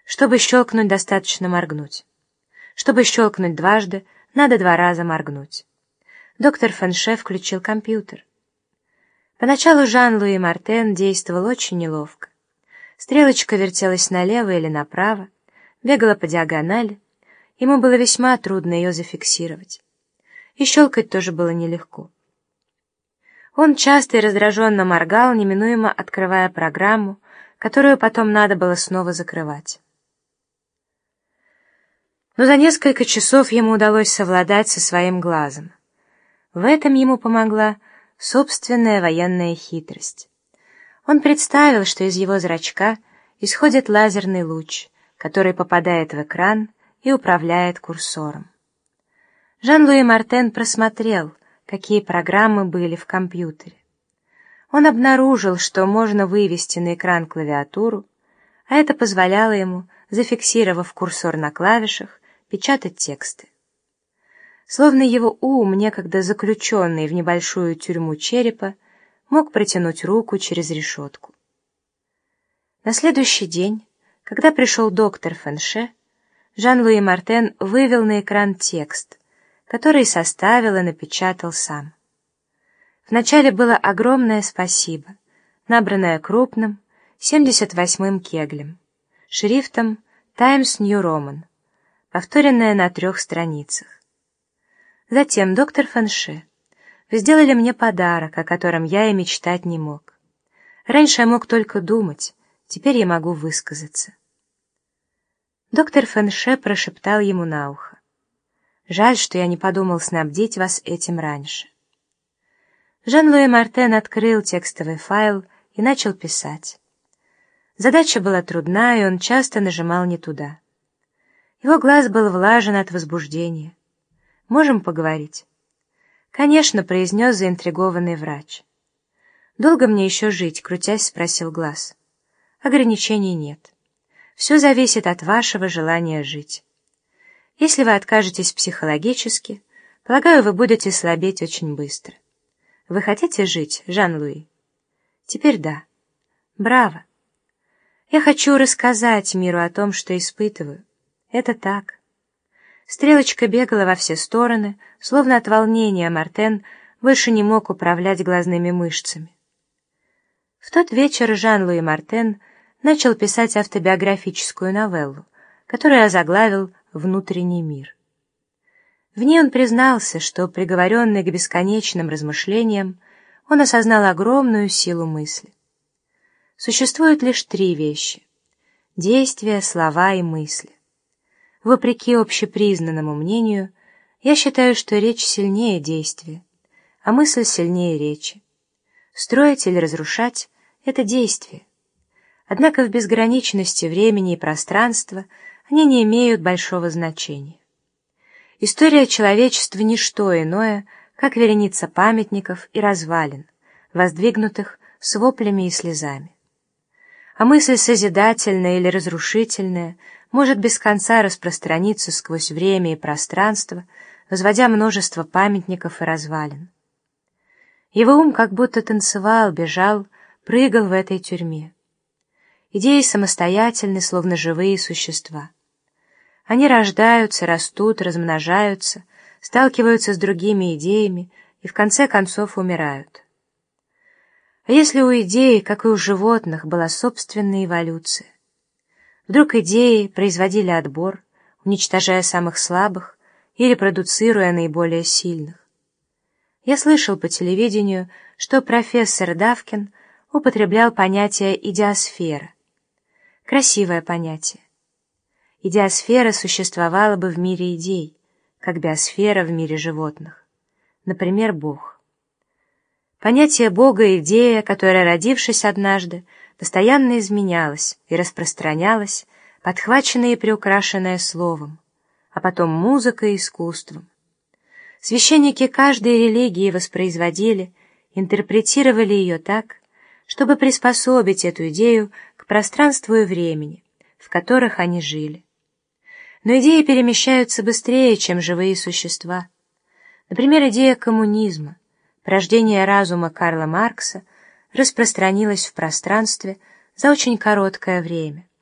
Чтобы щелкнуть, достаточно моргнуть. Чтобы щелкнуть дважды, надо 2 раза моргнуть. Доктор Фенше включил компьютер. Поначалу Жан-Луи Мартен действовал очень неловко. Стрелочка вертелась налево или направо, бегала по диагонали. Ему было весьма трудно ее зафиксировать. И щелкать тоже было нелегко. Он часто и раздраженно моргал, неминуемо открывая программу, которую потом надо было снова закрывать. Но за несколько часов ему удалось совладать со своим глазом. В этом ему помогла собственная военная хитрость. Он представил, что из его зрачка исходит лазерный луч, который попадает в экран и управляет курсором. Жан-Луи Мартен просмотрел, какие программы были в компьютере. Он обнаружил, что можно вывести на экран клавиатуру, а это позволяло ему, зафиксировав курсор на клавишах, печатать тексты. Словно его ум, некогда заключенный в небольшую тюрьму черепа, мог протянуть руку через решетку. На следующий день, когда пришел доктор Фенше, Жан-Луи Мартен вывел на экран текст, который составил и напечатал сам. Вначале было огромное спасибо, набранное крупным 78-м кеглем, шрифтом Times New Roman, повторенное на 3 страницах. Затем: доктор Фенше, вы сделали мне подарок, о котором я и мечтать не мог. Раньше я мог только думать, теперь я могу высказаться. Доктор Фенше прошептал ему на ухо: жаль, что я не подумал снабдить вас этим раньше. Жан-Луи Мартен открыл текстовый файл и начал писать. Задача была трудна, и он часто нажимал не туда. Его глаз был влажен от возбуждения. «Можем поговорить?» «Конечно», — произнес заинтригованный врач. «Долго мне еще жить?» — крутясь, спросил глаз. «Ограничений нет. Все зависит от вашего желания жить. Если вы откажетесь психологически, полагаю, вы будете слабеть очень быстро. Вы хотите жить, Жан-Луи?» «Теперь да». «Браво! Я хочу рассказать миру о том, что испытываю. Это так». Стрелочка бегала во все стороны, словно от волнения Мартен больше не мог управлять глазными мышцами. В тот вечер Жан-Луи Мартен начал писать автобиографическую новеллу, которую озаглавил «Внутренний мир». В ней он признался, что, приговоренный к бесконечным размышлениям, он осознал огромную силу мысли. Существуют лишь 3 вещи — действия, слова и мысли. Вопреки общепризнанному мнению, я считаю, что речь сильнее действия, а мысль сильнее речи. Строить или разрушать — это действие. Однако в безграничности времени и пространства они не имеют большого значения. История человечества — ничто иное, как вереница памятников и развалин, воздвигнутых с воплями и слезами. А мысль созидательная или разрушительная может без конца распространиться сквозь время и пространство, возводя множество памятников и развалин. Его ум как будто танцевал, бежал, прыгал в этой тюрьме. Идеи самостоятельны, словно живые существа. Они рождаются, растут, размножаются, сталкиваются с другими идеями и в конце концов умирают. А если у идеи, как и у животных, была собственная эволюция? Вдруг идеи производили отбор, уничтожая самых слабых и репродуцируя наиболее сильных. Я слышал по телевидению, что профессор Давкин употреблял понятие «идеосфера». Красивое понятие. Идеосфера существовала бы в мире идей, как биосфера в мире животных. Например, Бог. Понятие Бога — идея, которая, родившись однажды, постоянно изменялась и распространялась, подхваченная и приукрашенная словом, а потом музыкой и искусством. Священники каждой религии воспроизводили, интерпретировали ее так, чтобы приспособить эту идею к пространству и времени, в которых они жили. Но идеи перемещаются быстрее, чем живые существа. Например, идея коммунизма, порождение разума Карла Маркса, распространилась в пространстве за очень короткое время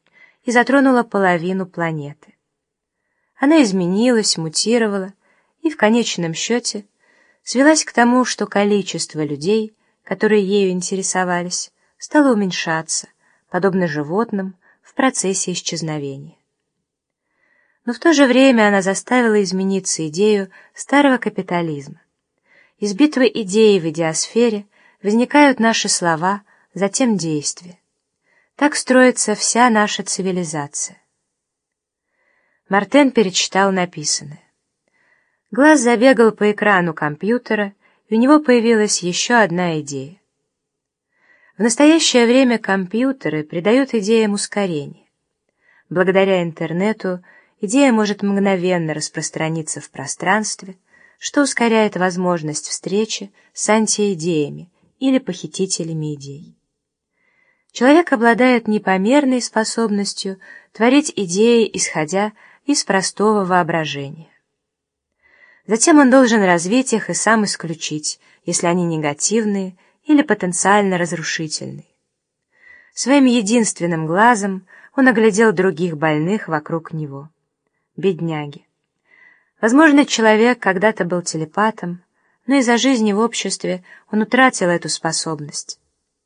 и затронула половину планеты. Она изменилась, мутировала и в конечном счете свелась к тому, что количество людей, которые ею интересовались, стало уменьшаться, подобно животным в процессе исчезновения. Но в то же время она заставила измениться идею старого капитализма. Из битвы идей в идеосфере возникают наши слова, затем действия. Так строится вся наша цивилизация. Мартен перечитал написанное. Глаз забегал по экрану компьютера, и у него появилась еще одна идея. В настоящее время компьютеры придают идеям ускорение. Благодаря интернету идея может мгновенно распространиться в пространстве, что ускоряет возможность встречи с антиидеями или похитителями идей. Человек обладает непомерной способностью творить идеи, исходя из простого воображения. Затем он должен развить их и сам исключить, если они негативные или потенциально разрушительные. Своим единственным глазом он оглядел других больных вокруг него. Бедняги. Возможно, человек когда-то был телепатом, но из-за жизни в обществе он утратил эту способность.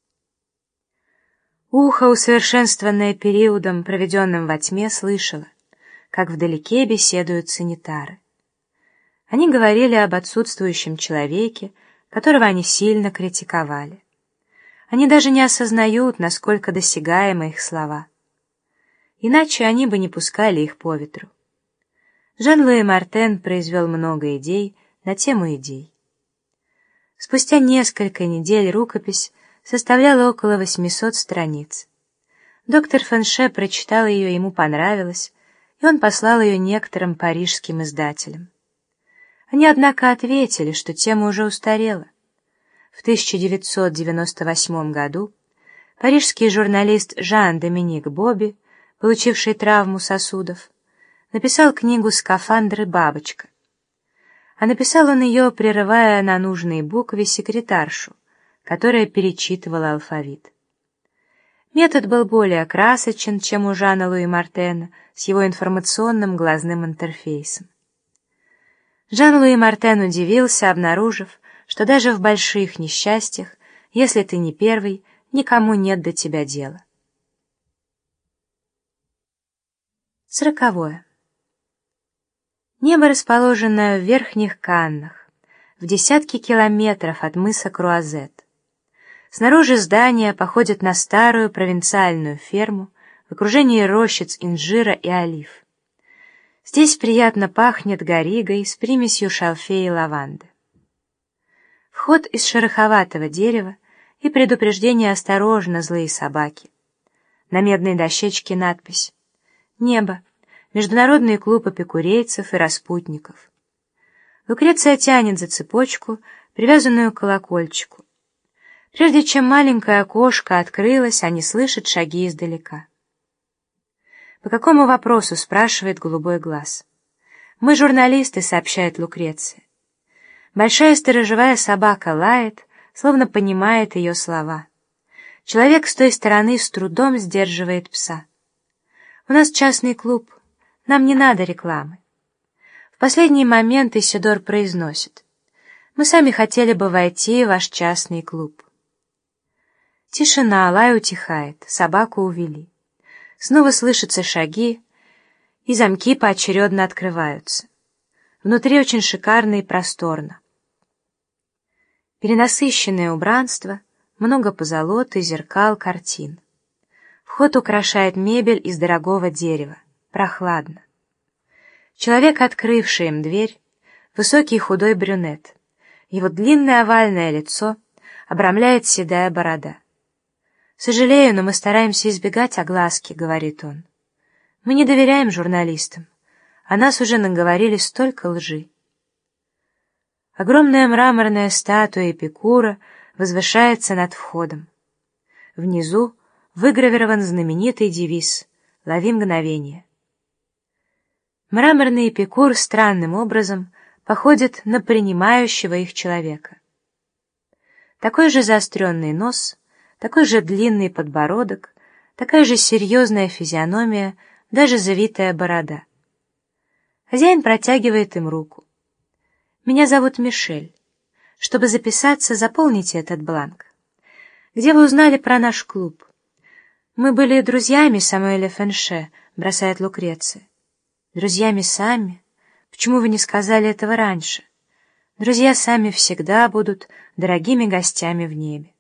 Ухо, усовершенствованное периодом, проведенным во тьме, слышало, как вдалеке беседуют санитары. Они говорили об отсутствующем человеке, которого они сильно критиковали. Они даже не осознают, насколько досягаемы их слова. Иначе они бы не пускали их по ветру. Жан-Луи Мартен произвел много идей на тему идей. Спустя несколько недель рукопись составляла около 800 страниц. Доктор Фенше прочитал ее, ему понравилось, и он послал ее некоторым парижским издателям. Они, однако, ответили, что тема уже устарела. В 1998 году парижский журналист Жан-Доминик Боби, получивший травму сосудов, написал книгу «Скафандр и бабочка». А написал он ее, прерывая на нужной букве секретаршу, которая перечитывала алфавит. Метод был более красочен, чем у Жана-Луи Мартена с его информационным глазным интерфейсом. Жан-Луи Мартен удивился, обнаружив, что даже в больших несчастьях, если ты не первый, никому нет до тебя дела. 40. Небо, расположенное в Верхних Каннах, в десятки километров от мыса Круазет. Снаружи здания походят на старую провинциальную ферму в окружении рощиц инжира и олив. Здесь приятно пахнет гаригой с примесью шалфея и лаванды. Вход из шероховатого дерева и предупреждение «Осторожно, злые собаки». На медной дощечке надпись «Небо. Международный клуб эпикурейцев и распутников». Лукреция тянет за цепочку, привязанную к колокольчику. Прежде чем маленькое окошко открылось, они слышат шаги издалека. «По какому вопросу?» — спрашивает голубой глаз. «Мы журналисты», — сообщает Лукреция. Большая сторожевая собака лает, словно понимает ее слова. Человек с той стороны с трудом сдерживает пса. «У нас частный клуб. Нам не надо рекламы». В последний момент Исидор произносит: «Мы сами хотели бы войти в ваш частный клуб». Тишина, лай утихает, собаку увели. Снова слышатся шаги, и замки поочередно открываются. Внутри очень шикарно и просторно. Перенасыщенное убранство, много позолоты, зеркал, картин. Вход украшает мебель из дорогого дерева, прохладно. Человек, открывший им дверь, высокий худой брюнет. Его длинное овальное лицо обрамляет седая борода. «Сожалею, но мы стараемся избегать огласки», — говорит он. «Мы не доверяем журналистам. О нас уже наговорили столько лжи». Огромная мраморная статуя Эпикура возвышается над входом. Внизу выгравирован знаменитый девиз «Лови мгновение». Мраморный Эпикур странным образом походит на принимающего их человека. Такой же заостренный нос, такой же длинный подбородок, такая же серьезная физиономия, даже завитая борода. Хозяин протягивает им руку. «Меня зовут Мишель. Чтобы записаться, заполните этот бланк. Где вы узнали про наш клуб?» «Мы были друзьями Самуэля Фенше», — бросает Лукреция. «Друзьями сами? Почему вы не сказали этого раньше? Друзья сами всегда будут дорогими гостями в небе».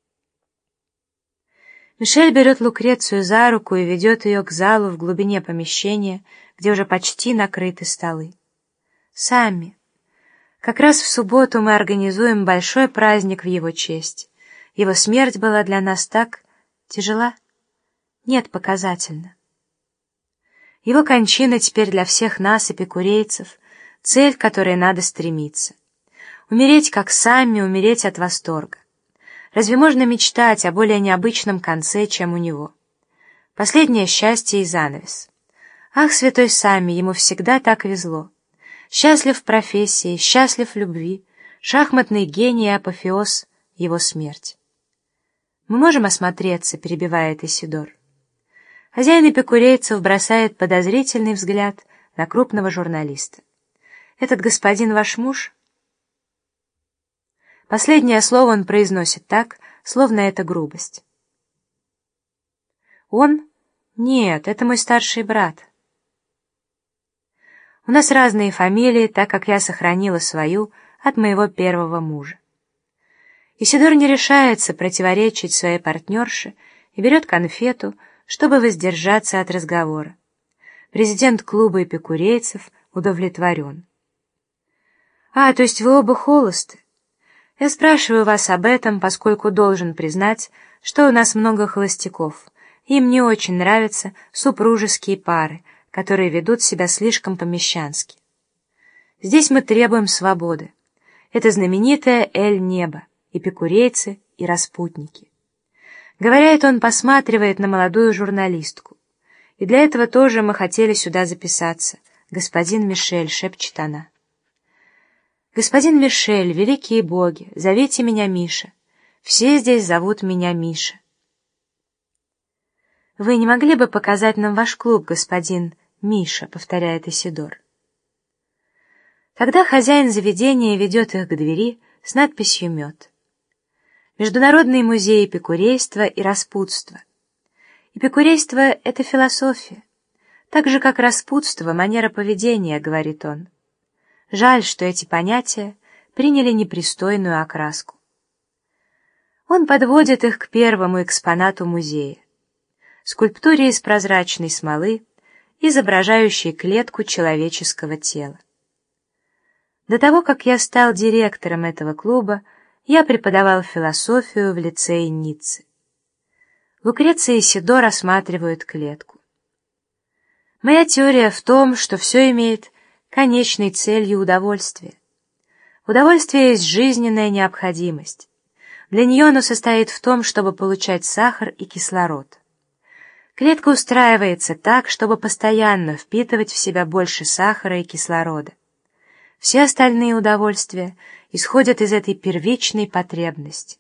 Мишель берет Лукрецию за руку и ведет ее к залу в глубине помещения, где уже почти накрыты столы. «Сами. Как раз в субботу мы организуем большой праздник в его честь. Его смерть была для нас так тяжела? Нет, показательно. Его кончина теперь для всех нас, эпикурейцев, цель, к которой надо стремиться. Умереть как сами, умереть от восторга. Разве можно мечтать о более необычном конце, чем у него? Последнее счастье и занавес. Ах, святой Сами, ему всегда так везло. Счастлив в профессии, счастлив в любви, шахматный гений и апофеоз — его смерть. «Мы можем осмотреться», — перебивает Исидор. Хозяин эпикурейцев бросает подозрительный взгляд на крупного журналиста. «Этот господин ваш муж?» Последнее слово он произносит так, словно это грубость. «Он? Нет, это мой старший брат». У нас разные фамилии, так как я сохранила свою от моего первого мужа. Исидор не решается противоречить своей партнерше и берет конфету, чтобы воздержаться от разговора. Президент клуба эпикурейцев удовлетворен. «А, то есть вы оба холосты? Я спрашиваю вас об этом, поскольку должен признать, что у нас много холостяков. Им не очень нравятся супружеские пары, которые ведут себя слишком помещански. Здесь мы требуем свободы. Это знаменитое Эль-Небо, эпикурейцы и распутники». Говоря это, он посматривает на молодую журналистку. «И для этого тоже мы хотели сюда записаться. Господин Мишель», — шепчет она. «Господин Мишель, великие боги, зовите меня Миша. Все здесь зовут меня Миша». «Вы не могли бы показать нам ваш клуб, господин Миша?» — повторяет Исидор. Тогда хозяин заведения ведет их к двери с надписью «Мед». Международный музей эпикурейства и распутства. Эпикурейство — это философия, так же, как распутство — манера поведения, говорит он. Жаль, что эти понятия приняли непристойную окраску. Он подводит их к первому экспонату музея — скульптуре из прозрачной смолы, изображающей клетку человеческого тела. До того, как я стал директором этого клуба, я преподавал философию в лицее Ниццы. Лукреция и Исидор рассматривают клетку. Моя теория в том, что все имеет конечной целью удовольствие. Удовольствие есть жизненная необходимость. Для нее оно состоит в том, чтобы получать сахар и кислород. Клетка устраивается так, чтобы постоянно впитывать в себя больше сахара и кислорода. Все остальные удовольствия исходят из этой первичной потребности.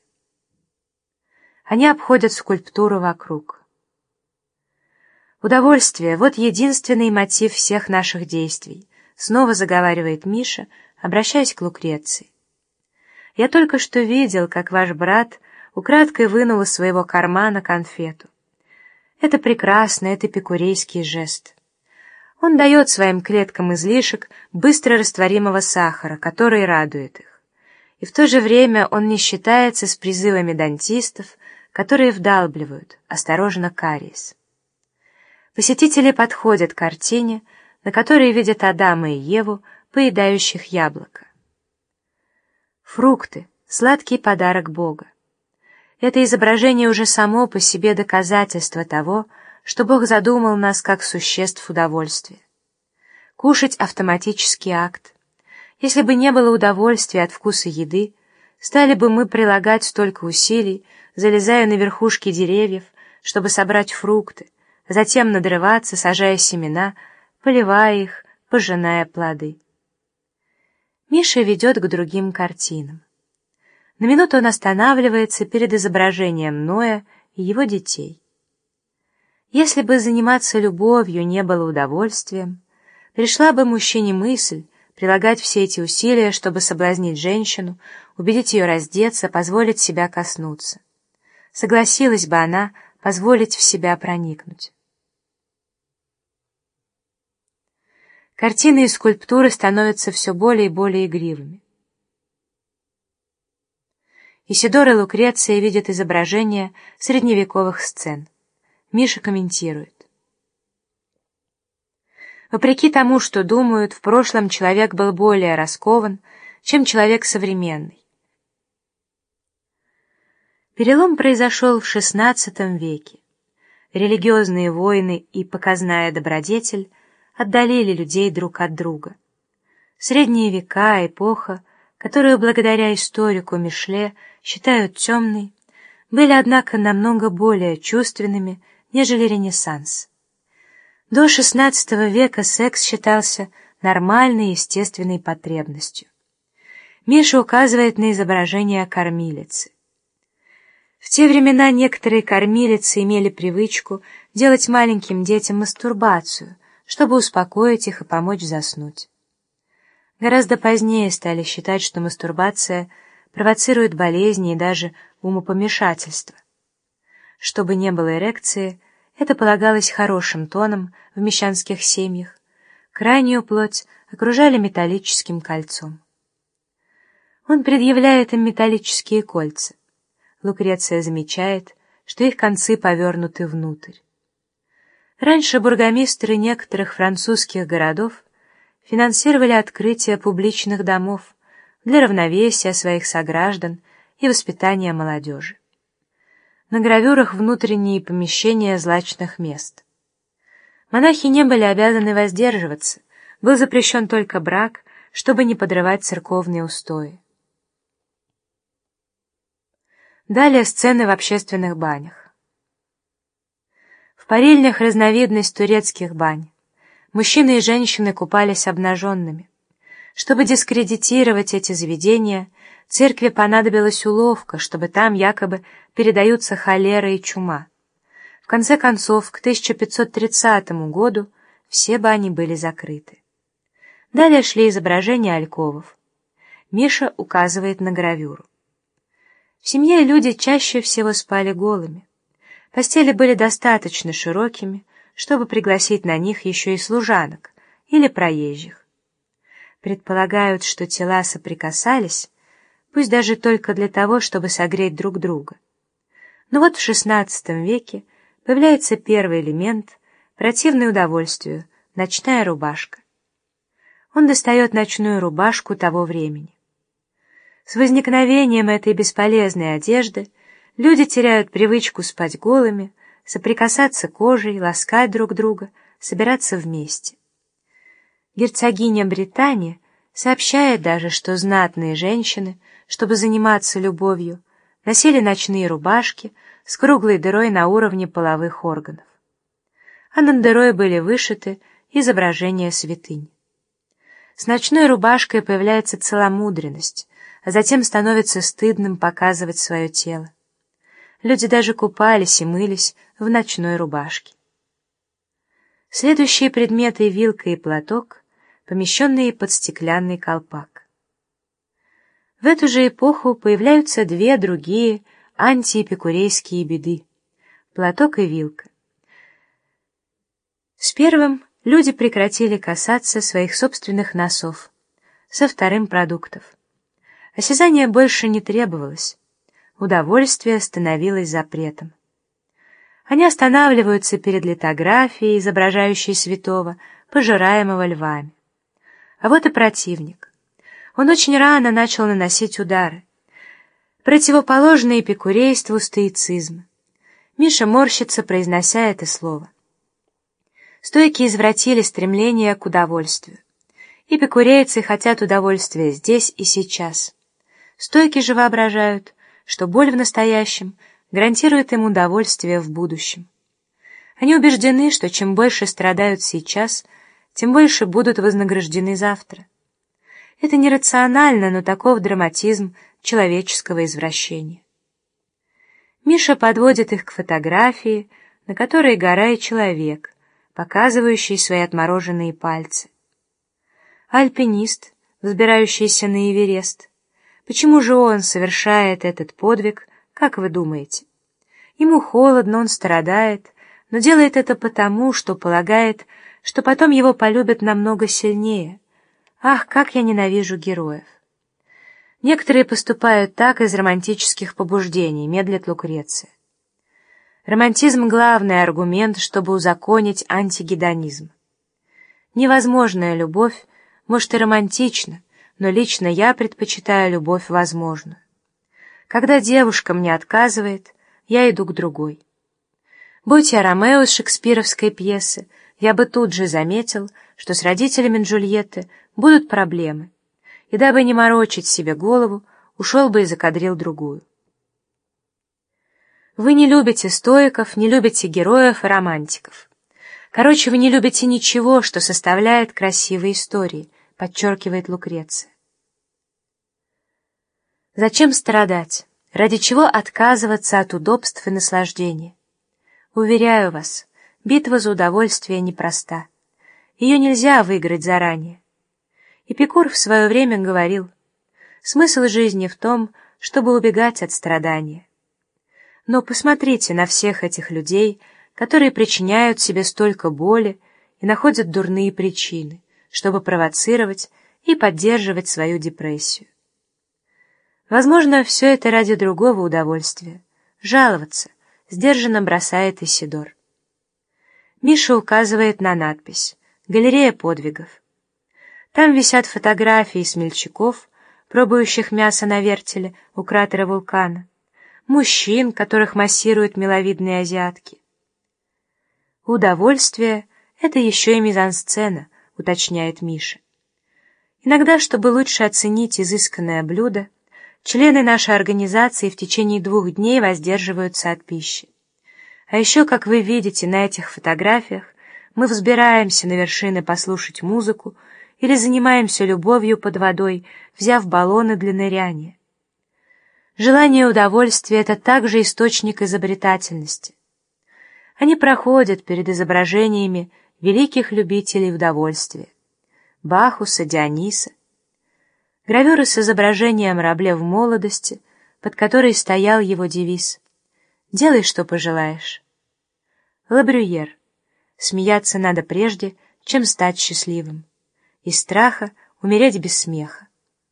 Они обходят скульптуру вокруг. Удовольствие — вот единственный мотив всех наших действий, снова заговаривает Миша, обращаясь к Лукреции. Я только что видел, как ваш брат украдкой вынул из своего кармана конфету. Это прекрасно, это эпикурейский жест. Он дает своим клеткам излишек быстро растворимого сахара, который радует их. И в то же время он не считается с призывами дантистов, которые вдалбливают, осторожно, кариес. Посетители подходят к картине, на которой видят Адама и Еву, поедающих яблоко. Фрукты — сладкий подарок Бога. Это изображение уже само по себе доказательство того, что Бог задумал нас как существ удовольствия. Кушать — автоматический акт. Если бы не было удовольствия от вкуса еды, стали бы мы прилагать столько усилий, залезая на верхушки деревьев, чтобы собрать фрукты, затем надрываться, сажая семена, поливая их, пожиная плоды. Миша ведет к другим картинам. На минуту он останавливается перед изображением Ноя и его детей. Если бы заниматься любовью не было удовольствием, пришла бы мужчине мысль прилагать все эти усилия, чтобы соблазнить женщину, убедить ее раздеться, позволить себя коснуться. Согласилась бы она позволить в себя проникнуть. Картины и скульптуры становятся все более и более игривыми. Исидор и Лукреция видят изображения средневековых сцен. Миша комментирует. Вопреки тому, что думают, в прошлом человек был более раскован, чем человек современный. Перелом произошел в XVI веке. Религиозные войны и показная добродетель отдалили людей друг от друга. Средние века, эпоха, которую благодаря историку Мишле считают темной, были, однако, намного более чувственными, нежели Ренессанс. До XVI века секс считался нормальной естественной потребностью. Миша указывает на изображение кормилицы. В те времена некоторые кормилицы имели привычку делать маленьким детям мастурбацию, чтобы успокоить их и помочь заснуть. Гораздо позднее стали считать, что мастурбация провоцирует болезни и даже умопомешательство. Чтобы не было эрекции, это полагалось хорошим тоном в мещанских семьях. Крайнюю плоть окружали металлическим кольцом. Он предъявляет им металлические кольца. Лукреция замечает, что их концы повернуты внутрь. Раньше бургомистры некоторых французских городов финансировали открытие публичных домов для равновесия своих сограждан и воспитания молодежи. На гравюрах внутренние помещения злачных мест. Монахи не были обязаны воздерживаться, был запрещен только брак, чтобы не подрывать церковные устои. Далее сцены в общественных банях. В парильнях разновидность турецких бань. Мужчины и женщины купались обнаженными. Чтобы дискредитировать эти заведения, церкви понадобилась уловка, чтобы там якобы передаются холера и чума. В конце концов, к 1530 году все бани были закрыты. Далее шли изображения альковов. Миша указывает на гравюру. В семье люди чаще всего спали голыми. Постели были достаточно широкими, чтобы пригласить на них еще и служанок или проезжих. Предполагают, что тела соприкасались, пусть даже только для того, чтобы согреть друг друга. Но вот в XVI веке появляется первый элемент, противный удовольствию — ночная рубашка. Он достает ночную рубашку того времени. С возникновением этой бесполезной одежды люди теряют привычку спать голыми, соприкасаться кожей, ласкать друг друга, собираться вместе. Герцогиня Британия сообщает даже, что знатные женщины, чтобы заниматься любовью, носили ночные рубашки с круглой дырой на уровне половых органов. А над дырой были вышиты изображения святынь. С ночной рубашкой появляется целомудренность, а затем становится стыдным показывать свое тело. Люди даже купались и мылись в ночной рубашке. Следующие предметы — вилка и платок, помещенные под стеклянный колпак. В эту же эпоху появляются две другие антиэпикурейские беды — платок и вилка. С первым люди прекратили касаться своих собственных носов, со вторым — продуктов. Осязание больше не требовалось, удовольствие становилось запретом. Они останавливаются перед литографией, изображающей святого, пожираемого львами. А вот и противник. Он очень рано начал наносить удары. Противоположный эпикурейству стоицизм. Миша морщится, произнося это слово. Стойки извратили стремление к удовольствию. Эпикурейцы хотят удовольствия здесь и сейчас. Стойки же воображают, что боль в настоящем гарантирует им удовольствие в будущем. Они убеждены, что чем больше страдают сейчас, тем больше будут вознаграждены завтра. Это нерационально, но таков драматизм человеческого извращения. Миша подводит их к фотографии, на которой гора и человек, показывающий свои отмороженные пальцы. Альпинист, взбирающийся на Эверест. Почему же он совершает этот подвиг, как вы думаете? Ему холодно, он страдает, но делает это потому, что полагает, что потом его полюбят намного сильнее. Ах, как я ненавижу героев! Некоторые поступают так из романтических побуждений, медлит Лукреция. Романтизм — главный аргумент, чтобы узаконить антигедонизм. Невозможная любовь, может, и романтична, но лично я предпочитаю любовь возможную. Когда девушка мне отказывает, я иду к другой. Будь я Ромео из шекспировской пьесы, я бы тут же заметил, что с родителями Джульетты будут проблемы, и дабы не морочить себе голову, ушел бы и закадрил другую. Вы не любите стоиков, не любите героев и романтиков. Короче, вы не любите ничего, что составляет красивые истории, подчеркивает Лукреция. Зачем страдать? Ради чего отказываться от удобств и наслаждения? Уверяю вас, битва за удовольствие непроста. Ее нельзя выиграть заранее. Эпикур в свое время говорил: смысл жизни в том, чтобы убегать от страдания. Но посмотрите на всех этих людей, которые причиняют себе столько боли и находят дурные причины, чтобы провоцировать и поддерживать свою депрессию. Возможно, все это ради другого удовольствия — жаловаться, сдержанно бросает Исидор. Миша указывает на надпись «Галерея подвигов». Там висят фотографии смельчаков, пробующих мясо на вертеле у кратера вулкана, мужчин, которых массируют миловидные азиатки. Удовольствие — это еще и мизансцена, уточняет Миша. Иногда, чтобы лучше оценить изысканное блюдо, члены нашей организации в течение 2 дней воздерживаются от пищи. А еще, как вы видите на этих фотографиях, мы взбираемся на вершины послушать музыку или занимаемся любовью под водой, взяв баллоны для ныряния. Желание удовольствия — это также источник изобретательности. Они проходят перед изображениями великих любителей удовольствия — Бахуса, Диониса. Гравюры с изображением Рабле в молодости, под которой стоял его девиз «Делай, что пожелаешь». Лабрюер. Смеяться надо прежде, чем стать счастливым. Из страха умереть без смеха.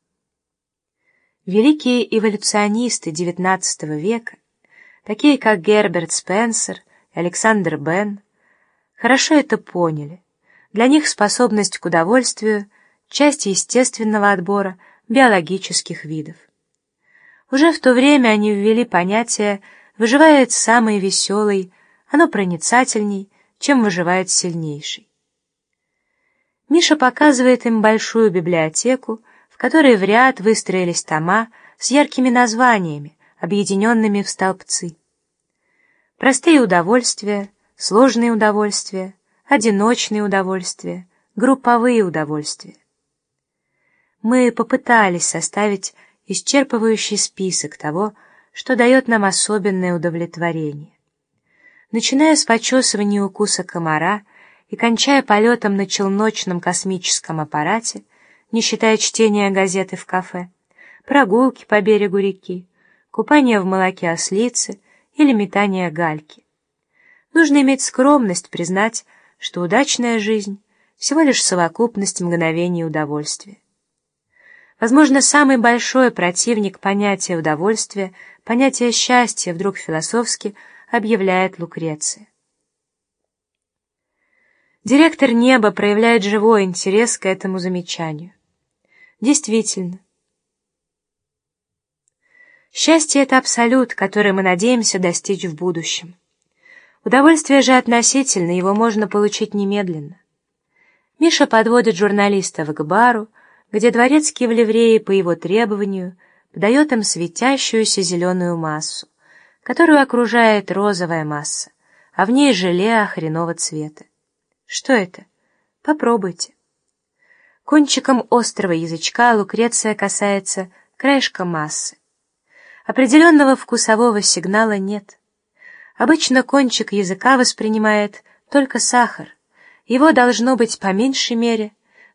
Великие эволюционисты XIX века, такие как Герберт Спенсер и Александр Бен, хорошо это поняли. Для них способность к удовольствию — часть естественного отбора биологических видов. Уже в то время они ввели понятие «выживает самый веселый», оно проницательней, чем выживает сильнейший. Миша показывает им большую библиотеку, в которой в ряд выстроились тома с яркими названиями, объединенными в столбцы. Простые удовольствия, сложные удовольствия, одиночные удовольствия, групповые удовольствия. Мы попытались составить исчерпывающий список того, что дает нам особенное удовлетворение. Начиная с почесывания укуса комара и кончая полетом на челночном космическом аппарате, не считая чтения газеты в кафе, прогулки по берегу реки, купание в молоке ослицы или метание гальки. Нужно иметь скромность признать, что удачная жизнь — всего лишь совокупность мгновений удовольствия. Возможно, самый большой противник понятия удовольствия, понятия счастья, вдруг философски объявляет Лукреция. Директор неба проявляет живой интерес к этому замечанию. Действительно. Счастье — это абсолют, который мы надеемся достичь в будущем. Удовольствие же относительно, его можно получить немедленно. Миша подводит журналистов к бару, где дворецкий в ливрее по его требованию подает им светящуюся зеленую массу, которую окружает розовая масса, а в ней желе хренового цвета. Что это? Попробуйте. Кончиком острого язычка Лукреция касается краешка массы. Определенного вкусового сигнала нет. Обычно кончик языка воспринимает только сахар. Его должно быть по меньшей мере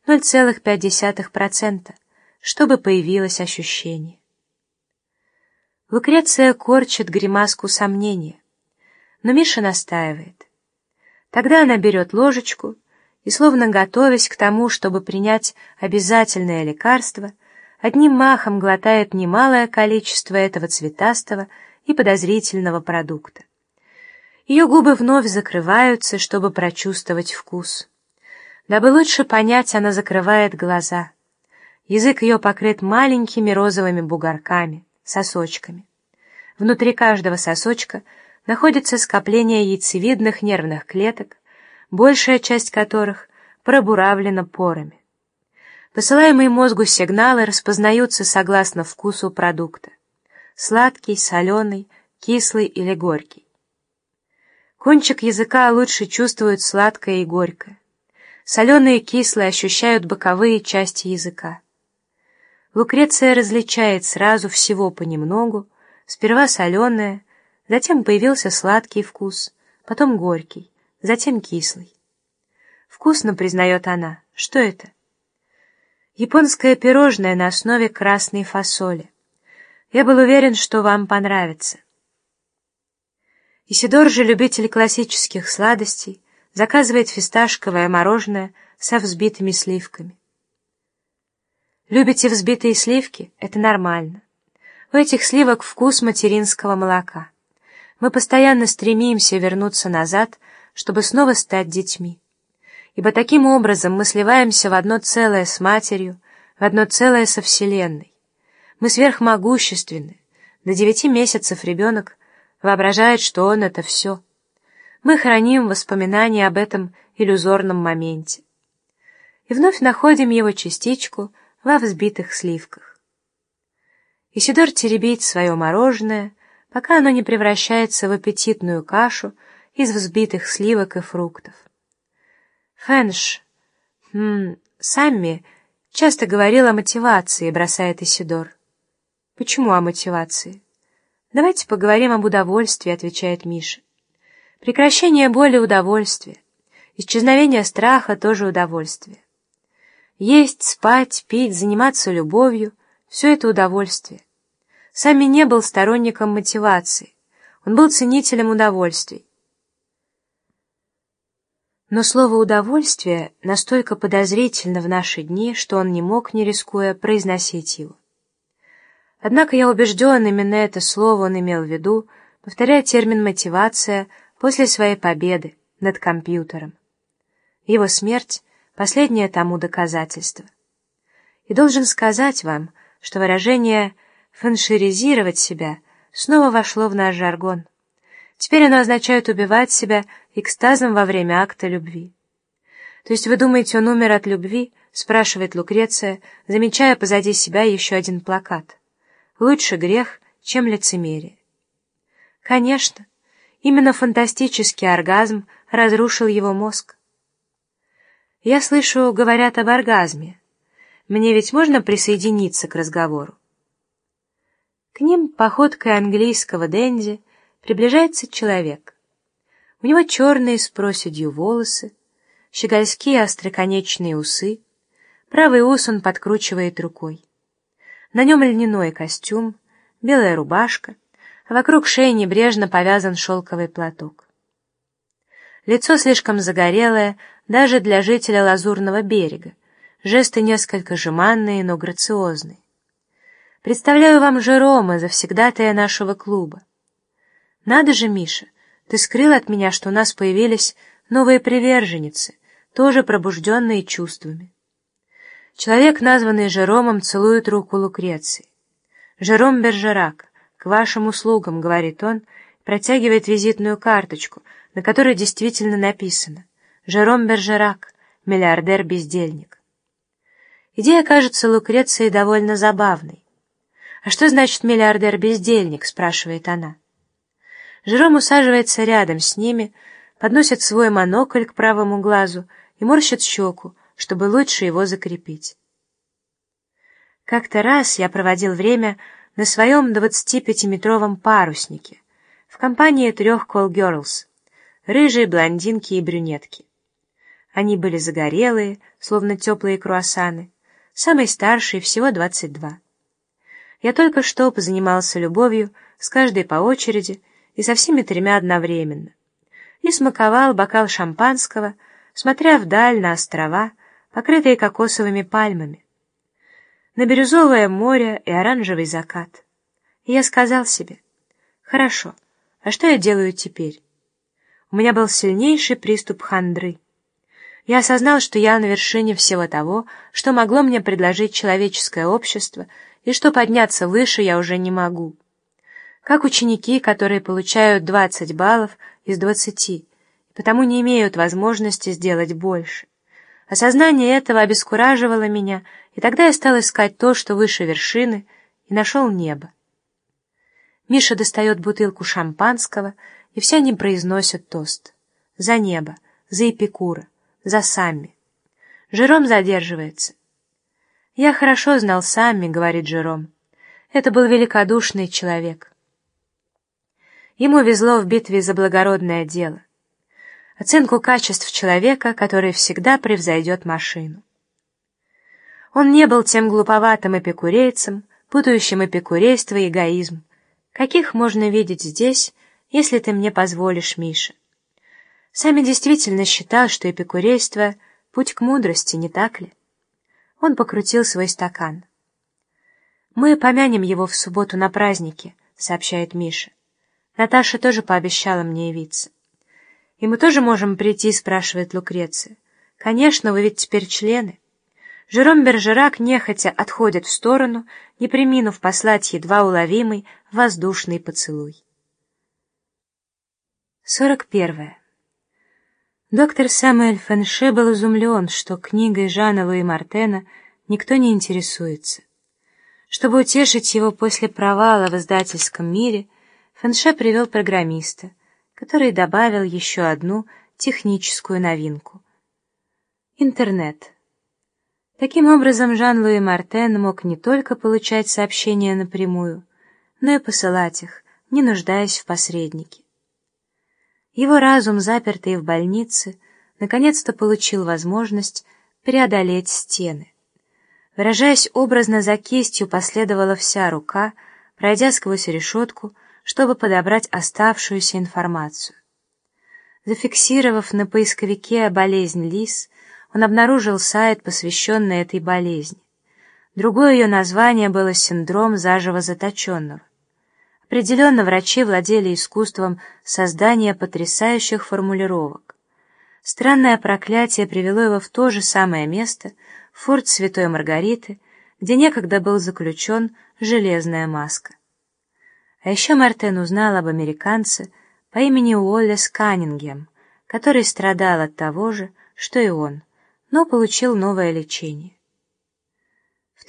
0,5%, чтобы появилось ощущение. Лукреция корчит гримаску сомнения, но Миша настаивает. Тогда она берет ложечку и, словно готовясь к тому, чтобы принять обязательное лекарство, одним махом глотает немалое количество этого цветастого и подозрительного продукта. Ее губы вновь закрываются, чтобы прочувствовать вкус. Дабы лучше понять, она закрывает глаза. Язык ее покрыт маленькими розовыми бугорками, сосочками. Внутри каждого сосочка находится скопление яйцевидных нервных клеток, большая часть которых пробуравлена порами. Посылаемые мозгу сигналы распознаются согласно вкусу продукта: сладкий, соленый, кислый или горький. Кончик языка лучше чувствует сладкое и горькое. Соленые и кислые ощущают боковые части языка. Лукреция различает сразу всего понемногу: сперва соленое, затем появился сладкий вкус, потом горький, затем кислый. Вкусно, признает она. Что это? Японское пирожное на основе красной фасоли. Я был уверен, что вам понравится. Исидор же, любитель классических сладостей, заказывает фисташковое мороженое со взбитыми сливками. Любите взбитые сливки? Это нормально. У этих сливок вкус материнского молока. Мы постоянно стремимся вернуться назад, чтобы снова стать детьми. Ибо таким образом мы сливаемся в одно целое с матерью, в одно целое со Вселенной. Мы сверхмогущественны. До 9 месяцев ребенок воображает, что он — это все. Мы храним воспоминания об этом иллюзорном моменте. И вновь находим его частичку во взбитых сливках. Исидор теребит свое мороженое, пока оно не превращается в аппетитную кашу из взбитых сливок и фруктов. Фэнш, Самми часто говорил о мотивации, бросает Исидор. Почему о мотивации? Давайте поговорим об удовольствии, отвечает Миша. Прекращение боли — удовольствие. Исчезновение страха — тоже удовольствие. Есть, спать, пить, заниматься любовью — все это удовольствие. Самми не был сторонником мотивации, он был ценителем удовольствий. Но слово «удовольствие» настолько подозрительно в наши дни, что он не мог, не рискуя, произносить его. Однако я убежден, именно это слово он имел в виду, повторяя термин «мотивация» после своей победы над компьютером. Его смерть — последнее тому доказательство. И должен сказать вам, что выражение «фэншеризировать себя» снова вошло в наш жаргон. Теперь оно означает убивать себя экстазом во время акта любви. «То есть вы думаете, он умер от любви?» — спрашивает Лукреция, замечая позади себя еще один плакат. «Лучше грех, чем лицемерие». Конечно, именно фантастический оргазм разрушил его мозг. Я слышу, говорят об оргазме. Мне ведь можно присоединиться к разговору? К ним походкой английского денди приближается человек. У него черные с проседью волосы, щегольские остроконечные усы, правый ус он подкручивает рукой. На нем льняной костюм, белая рубашка, а вокруг шеи небрежно повязан шелковый платок. Лицо слишком загорелое даже для жителя Лазурного берега, жесты несколько жеманные, но грациозные. Представляю вам Жерома, завсегдатая нашего клуба. Надо же, Миша, ты скрыл от меня, что у нас появились новые приверженницы, тоже пробужденные чувствами. Человек, названный Жеромом, целует руку Лукреции. «Жером Бержерак, к вашим услугам», — говорит он, протягивает визитную карточку, на которой действительно написано «Жером Бержерак, миллиардер-бездельник». Идея кажется Лукреции довольно забавной. «А что значит миллиардер-бездельник?» — спрашивает она. Жером усаживается рядом с ними, подносит свой монокль к правому глазу и морщит щеку, чтобы лучше его закрепить. Как-то раз я проводил время на своем 25-метровом паруснике, в компании 3 call-girls, рыжие, блондинки и брюнетки. Они были загорелые, словно теплые круассаны, самый старший всего 22. Я только что позанимался любовью с каждой по очереди и со всеми 3 одновременно, и смаковал бокал шампанского, смотря вдаль на острова, покрытые кокосовыми пальмами, на бирюзовое море и оранжевый закат. И я сказал себе: хорошо, а что я делаю теперь? У меня был сильнейший приступ хандры. Я осознал, что я на вершине всего того, что могло мне предложить человеческое общество, и что подняться выше я уже не могу. Как ученики, которые получают 20 баллов из 20, и потому не имеют возможности сделать больше. Осознание этого обескураживало меня, и тогда я стал искать то, что выше вершины, и нашел небо. Миша достает бутылку шампанского, и все они произносят тост. За небо, за Эпикура, за Самми. Жером задерживается. «Я хорошо знал Самми», — говорит Жером. «Это был великодушный человек. Ему везло в битве за благородное дело. Оценку качеств человека, который всегда превзойдет машину. Он не был тем глуповатым эпикурейцем, путающим эпикурейство и эгоизм, каких можно видеть здесь, если ты мне позволишь, Миша. Самми действительно считал, что эпикурейство — путь к мудрости, не так ли?» Он покрутил свой стакан. «Мы помянем его в субботу на празднике», — сообщает Миша. «Наташа тоже пообещала мне явиться». «И мы тоже можем прийти?» — спрашивает Лукреция. «Конечно, вы ведь теперь члены». Жером Бержерак нехотя отходит в сторону, не преминув послать едва уловимый воздушный поцелуй. 41. Доктор Самуэль Фенше был изумлен, что книгой Жана-Луи Мартена никто не интересуется. Чтобы утешить его после провала в издательском мире, Фенше привел программиста, который добавил еще одну техническую новинку — интернет. Таким образом, Жан-Луи Мартен мог не только получать сообщения напрямую, но и посылать их, не нуждаясь в посреднике. Его разум, запертый в больнице, наконец-то получил возможность преодолеть стены. Выражаясь образно, за кистью последовала вся рука, пройдя сквозь решетку, чтобы подобрать оставшуюся информацию. Зафиксировав на поисковике болезнь лис, он обнаружил сайт, посвященный этой болезни. Другое ее название было «Синдром заживо заточенного». Определенно, врачи владели искусством создания потрясающих формулировок. Странное проклятие привело его в то же самое место, в форт Святой Маргариты, где некогда был заключен Железная Маска. А еще Мартен узнал об американце по имени Уоллес Каннингем, который страдал от того же, что и он, но получил новое лечение. В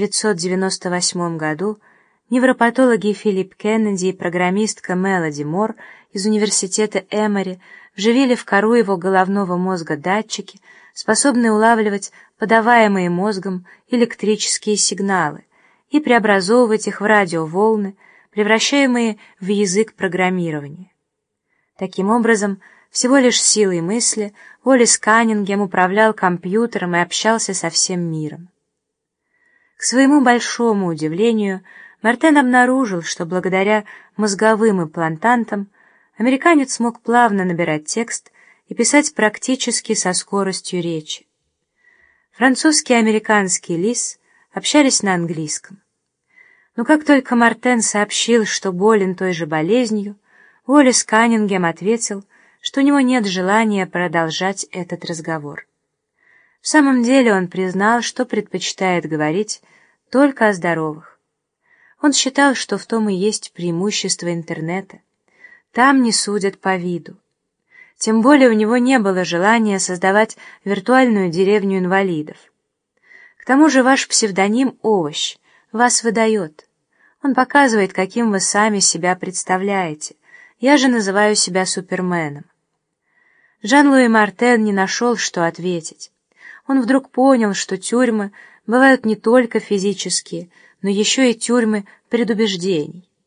1998 году невропатологи Филипп Кеннеди и программистка Мелоди Мор из университета Эмори вживили в кору его головного мозга датчики, способные улавливать подаваемые мозгом электрические сигналы и преобразовывать их в радиоволны, превращаемые в язык программирования. Таким образом, всего лишь силой мысли Уоллес Каннингем управлял компьютером и общался со всем миром. К своему большому удивлению, Мартен обнаружил, что благодаря мозговым имплантантам американец мог плавно набирать текст и писать практически со скоростью речи. Французский и американский лис общались на английском. Но как только Мартен сообщил, что болен той же болезнью, Уоллес Каннингем ответил, что у него нет желания продолжать этот разговор. В самом деле он признал, что предпочитает говорить только о здоровых. Он считал, что в том и есть преимущество интернета. Там не судят по виду. Тем более у него не было желания создавать виртуальную деревню инвалидов. К тому же ваш псевдоним «Овощ» вас выдает. Он показывает, каким вы сами себя представляете. Я же называю себя Суперменом. Жан-Луи Мартен не нашел, что ответить. Он вдруг понял, что тюрьмы бывают не только физические, но еще и тюрьмы предубеждений.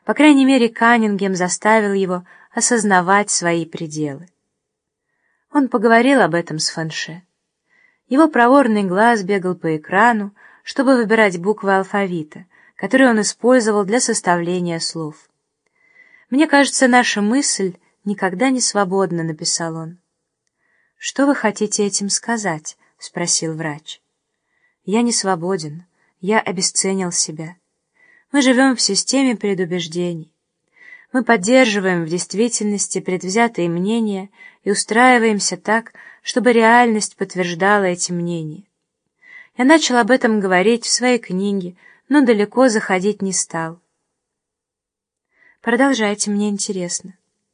По крайней мере, Каннингем заставил его осознавать свои пределы. Он поговорил об этом с Фанше. Его проворный глаз бегал по экрану, чтобы выбирать буквы алфавита, которые он использовал для составления слов. «Мне кажется, наша мысль никогда не свободна», — написал он. «Что вы хотите этим сказать?» — спросил врач. «Я не свободен, я обесценил себя. Мы живем в системе предубеждений. Мы поддерживаем в действительности предвзятые мнения и устраиваемся так, чтобы реальность подтверждала эти мнения. Я начал об этом говорить в своей книге, но далеко заходить не стал. Продолжайте, мне интересно».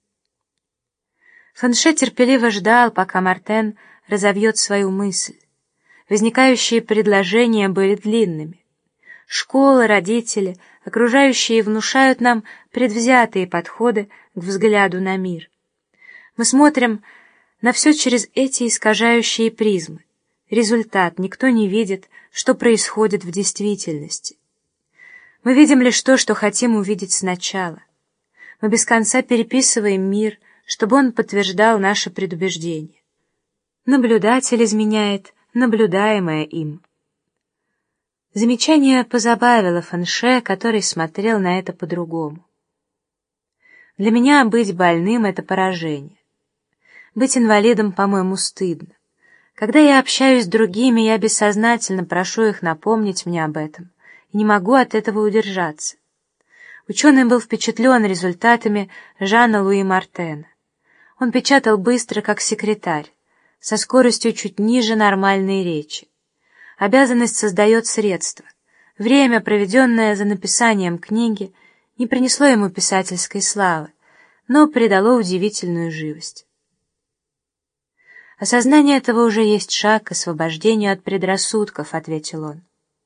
Фанше терпеливо ждал, пока Мартен разовьет свою мысль. Возникающие предложения были длинными. Школа, родители, окружающие внушают нам предвзятые подходы к взгляду на мир. Мы смотрим на все через эти искажающие призмы. Результат никто не видит, что происходит в действительности. Мы видим лишь то, что хотим увидеть сначала. Мы без конца переписываем мир, чтобы он подтверждал наши предубеждения. Наблюдатель изменяет наблюдаемое им. Замечание позабавило Фанше, который смотрел на это по-другому. Для меня быть больным — это поражение. Быть инвалидом, по-моему, стыдно. Когда я общаюсь с другими, я бессознательно прошу их напомнить мне об этом, и не могу от этого удержаться. Ученый был впечатлен результатами Жана Луи Мартена. Он печатал быстро, как секретарь, со скоростью чуть ниже нормальной речи. Обязанность создает средства. Время, проведенное за написанием книги, не принесло ему писательской славы, но придало удивительную живость. «Осознание этого уже есть шаг к освобождению от предрассудков», — ответил он.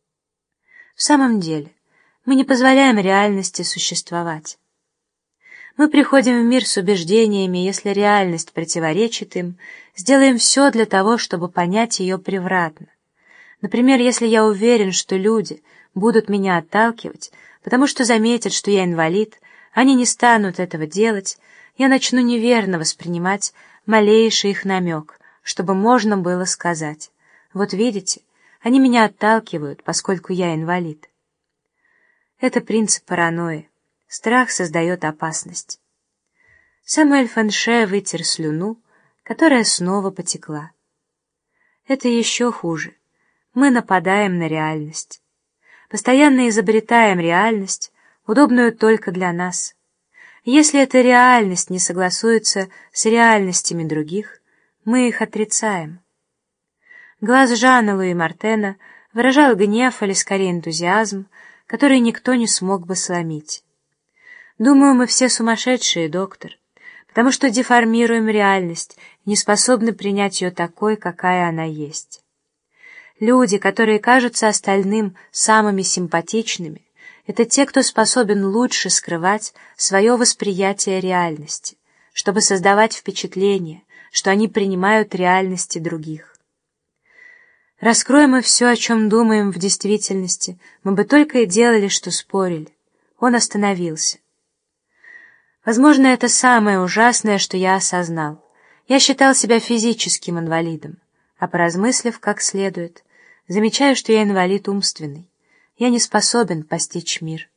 В самом деле, мы не позволяем реальности существовать. Мы приходим в мир с убеждениями, если реальность противоречит им, сделаем все для того, чтобы понять ее превратно. Например, если я уверен, что люди будут меня отталкивать, потому что заметят, что я инвалид, они не станут этого делать, я начну неверно воспринимать малейший их намек, чтобы можно было сказать: «Вот видите, они меня отталкивают, поскольку я инвалид». Это принцип паранойи. Страх создает опасность. Самуэль Фанше вытер слюну, которая снова потекла. Это еще хуже. Мы нападаем на реальность. Постоянно изобретаем реальность, удобную только для нас. Если эта реальность не согласуется с реальностями других, мы их отрицаем. Глаз Жана Луи Мартена выражал гнев или скорее энтузиазм, который никто не смог бы сломить. «Думаю, мы все сумасшедшие, доктор, потому что деформируем реальность и не способны принять ее такой, какая она есть. Люди, которые кажутся остальным самыми симпатичными, это те, кто способен лучше скрывать свое восприятие реальности, чтобы создавать впечатление, что они принимают реальности других. Раскроем мы все, о чем думаем в действительности, мы бы только и делали, что спорили». Он остановился. Возможно, это самое ужасное, что я осознал. Я считал себя физическим инвалидом, а поразмыслив как следует, замечаю, что я инвалид умственный. Я не способен постичь мир.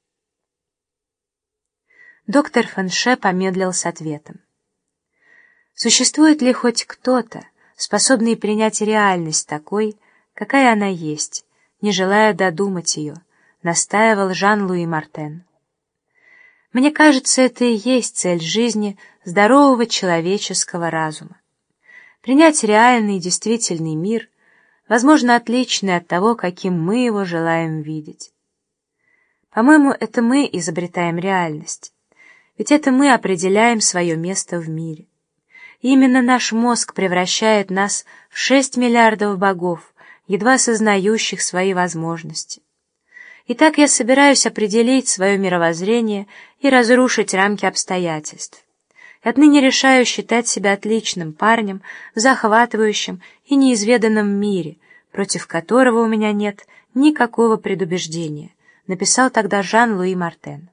Доктор Фанше помедлил с ответом. Существует ли хоть кто-то, способный принять реальность такой, какая она есть, не желая додумать ее, настаивал Жан-Луи Мартен. Мне кажется, это и есть цель жизни здорового человеческого разума. Принять реальный и действительный мир, возможно, отличный от того, каким мы его желаем видеть. По-моему, это мы изобретаем реальность, ведь это мы определяем свое место в мире. И именно наш мозг превращает нас в 6 миллиардов богов, едва сознающих свои возможности. Итак, я собираюсь определить свое мировоззрение и разрушить рамки обстоятельств. И отныне решаю считать себя отличным парнем в захватывающем и неизведанном мире, против которого у меня нет никакого предубеждения, написал тогда Жан-Луи Мартен.